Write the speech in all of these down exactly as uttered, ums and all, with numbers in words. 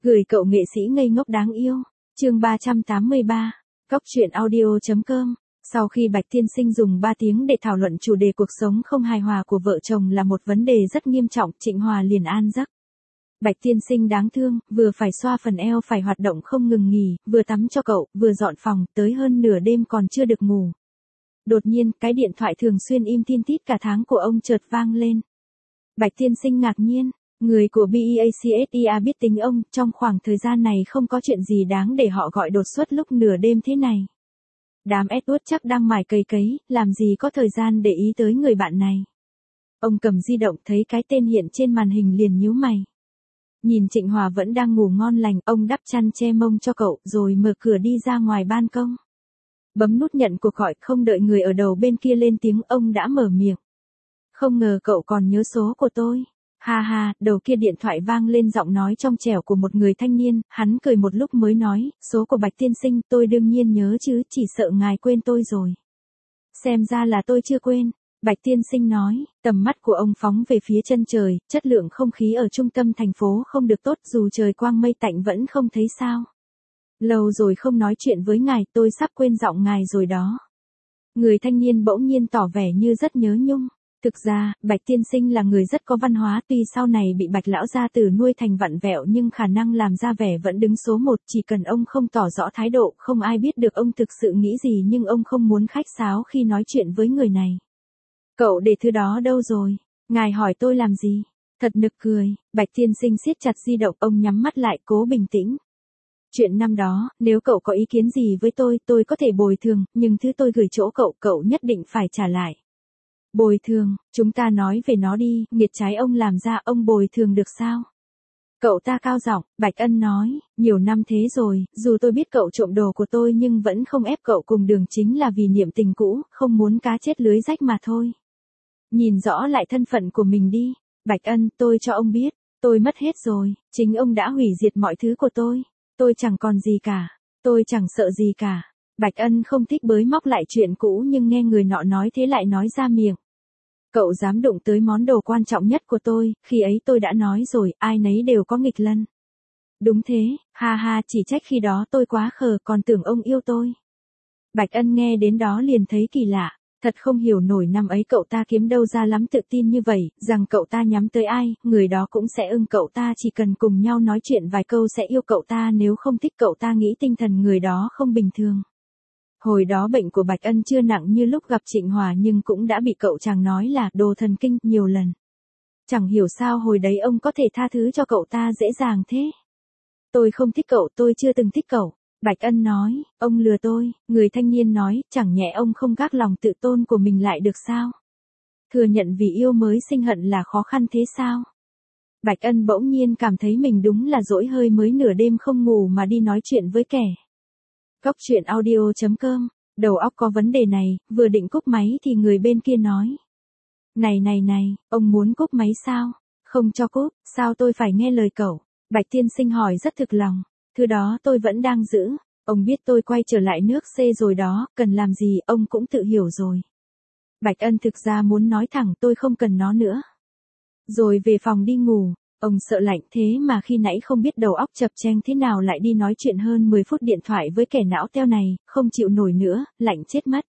Gửi cậu nghệ sĩ ngây ngốc đáng yêu. Chương ba trăm tám mươi ba. Cóc truyện audio.com. Sau khi Bạch Tiên Sinh dùng ba tiếng để thảo luận chủ đề cuộc sống không hài hòa của vợ chồng là một vấn đề rất nghiêm trọng, Trịnh Hòa liền an giấc. Bạch Tiên Sinh đáng thương, vừa phải xoa phần eo phải hoạt động không ngừng nghỉ, vừa tắm cho cậu, vừa dọn phòng, tới hơn nửa đêm còn chưa được ngủ. Đột nhiên, cái điện thoại thường xuyên im tin tít cả tháng của ông chợt vang lên. Bạch Tiên Sinh ngạc nhiên, người của BEACSIA biết tính ông, trong khoảng thời gian này không có chuyện gì đáng để họ gọi đột xuất lúc nửa đêm thế này. Đám Edward chắc đang mải cày cấy, làm gì có thời gian để ý tới người bạn này. Ông cầm di động thấy cái tên hiện trên màn hình liền nhíu mày. Nhìn Trịnh Hòa vẫn đang ngủ ngon lành, ông đắp chăn che mông cho cậu rồi mở cửa đi ra ngoài ban công. Bấm nút nhận cuộc gọi, không đợi người ở đầu bên kia lên tiếng ông đã mở miệng. Không ngờ cậu còn nhớ số của tôi. Ha ha, đầu kia điện thoại vang lên giọng nói trong trẻo của một người thanh niên, hắn cười một lúc mới nói, số của Bạch Tiên Sinh tôi đương nhiên nhớ chứ, chỉ sợ ngài quên tôi rồi. Xem ra là tôi chưa quên. Bạch Tiên Sinh nói, tầm mắt của ông phóng về phía chân trời, chất lượng không khí ở trung tâm thành phố không được tốt dù trời quang mây tạnh vẫn không thấy sao. Lâu rồi không nói chuyện với ngài, tôi sắp quên giọng ngài rồi đó. Người thanh niên bỗng nhiên tỏ vẻ như rất nhớ nhung. Thực ra, Bạch Tiên Sinh là người rất có văn hóa, tuy sau này bị Bạch Lão gia tử nuôi thành vặn vẹo nhưng khả năng làm ra vẻ vẫn đứng số một, chỉ cần ông không tỏ rõ thái độ, không ai biết được ông thực sự nghĩ gì, nhưng ông không muốn khách sáo khi nói chuyện với người này. Cậu để thứ đó đâu rồi? Ngài hỏi tôi làm gì? Thật nực cười. Bạch Tiên Sinh siết chặt di động, ông nhắm mắt lại cố bình tĩnh. Chuyện năm đó, nếu cậu có ý kiến gì với tôi, tôi có thể bồi thường, nhưng thứ tôi gửi chỗ cậu, cậu nhất định phải trả lại. Bồi thường, chúng ta nói về nó đi, nghiệt trái ông làm ra, ông bồi thường được sao? Cậu ta cao giọng, Bạch Ân nói, nhiều năm thế rồi, dù tôi biết cậu trộm đồ của tôi nhưng vẫn không ép cậu cùng đường chính là vì niệm tình cũ, không muốn cá chết lưới rách mà thôi. Nhìn rõ lại thân phận của mình đi. Bạch Ân, tôi cho ông biết, tôi mất hết rồi, chính ông đã hủy diệt mọi thứ của tôi. Tôi chẳng còn gì cả, tôi chẳng sợ gì cả. Bạch Ân không thích bới móc lại chuyện cũ nhưng nghe người nọ nói thế lại nói ra miệng. Cậu dám đụng tới món đồ quan trọng nhất của tôi, khi ấy tôi đã nói rồi, ai nấy đều có nghịch lân. Đúng thế, ha ha, chỉ trách khi đó tôi quá khờ, còn tưởng ông yêu tôi. Bạch Ân nghe đến đó liền thấy kỳ lạ, thật không hiểu nổi năm ấy cậu ta kiếm đâu ra lắm tự tin như vậy, rằng cậu ta nhắm tới ai, người đó cũng sẽ ưng cậu ta, chỉ cần cùng nhau nói chuyện vài câu sẽ yêu cậu ta, nếu không thích cậu ta nghĩ tinh thần người đó không bình thường. Hồi đó bệnh của Bạch Ân chưa nặng như lúc gặp Trịnh Hòa nhưng cũng đã bị cậu chàng nói là đồ thần kinh nhiều lần. Chẳng hiểu sao hồi đấy ông có thể tha thứ cho cậu ta dễ dàng thế. Tôi không thích cậu, tôi chưa từng thích cậu. Bạch Ân nói, ông lừa tôi. Người thanh niên nói, chẳng nhẽ ông không gác lòng tự tôn của mình lại được sao? Thừa nhận vì yêu mới sinh hận là khó khăn thế sao? Bạch Ân bỗng nhiên cảm thấy mình đúng là dỗi hơi, mới nửa đêm không ngủ mà đi nói chuyện với kẻ. Cóc truyện audio.com. Đầu óc có vấn đề này, vừa định cúp máy thì người bên kia nói. Này này này, ông muốn cúp máy sao? Không cho cúp, sao tôi phải nghe lời cậu? Bạch Tiên Sinh hỏi rất thực lòng. Thứ đó tôi vẫn đang giữ. Ông biết tôi quay trở lại nước C rồi đó, cần làm gì ông cũng tự hiểu rồi. Bạch Ân thực ra muốn nói thẳng tôi không cần nó nữa. Rồi về phòng đi ngủ. Ông sợ lạnh thế mà khi nãy không biết đầu óc chập chênh thế nào lại đi nói chuyện hơn mười phút điện thoại với kẻ não teo này, không chịu nổi nữa, lạnh chết mất.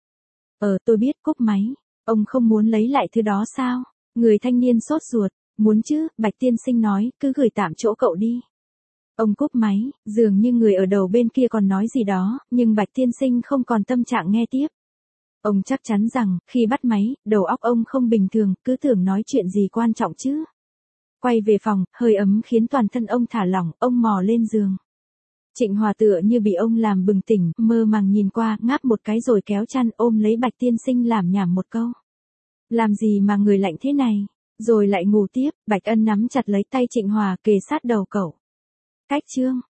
Ờ tôi biết, cúp máy. Ông không muốn lấy lại thứ đó sao? Người thanh niên sốt ruột. Muốn chứ, Bạch Tiên Sinh nói, cứ gửi tạm chỗ cậu đi. Ông cúp máy, dường như người ở đầu bên kia còn nói gì đó, nhưng Bạch Tiên Sinh không còn tâm trạng nghe tiếp. Ông chắc chắn rằng, khi bắt máy, đầu óc ông không bình thường, cứ tưởng nói chuyện gì quan trọng chứ. Quay về phòng, hơi ấm khiến toàn thân ông thả lỏng, ông mò lên giường. Trịnh Hòa tựa như bị ông làm bừng tỉnh, mơ màng nhìn qua, ngáp một cái rồi kéo chăn ôm lấy Bạch Tiên Sinh làm nhảm một câu. Làm gì mà người lạnh thế này? Rồi lại ngủ tiếp. Bạch Ân nắm chặt lấy tay Trịnh Hòa kề sát đầu cậu. Cách chương.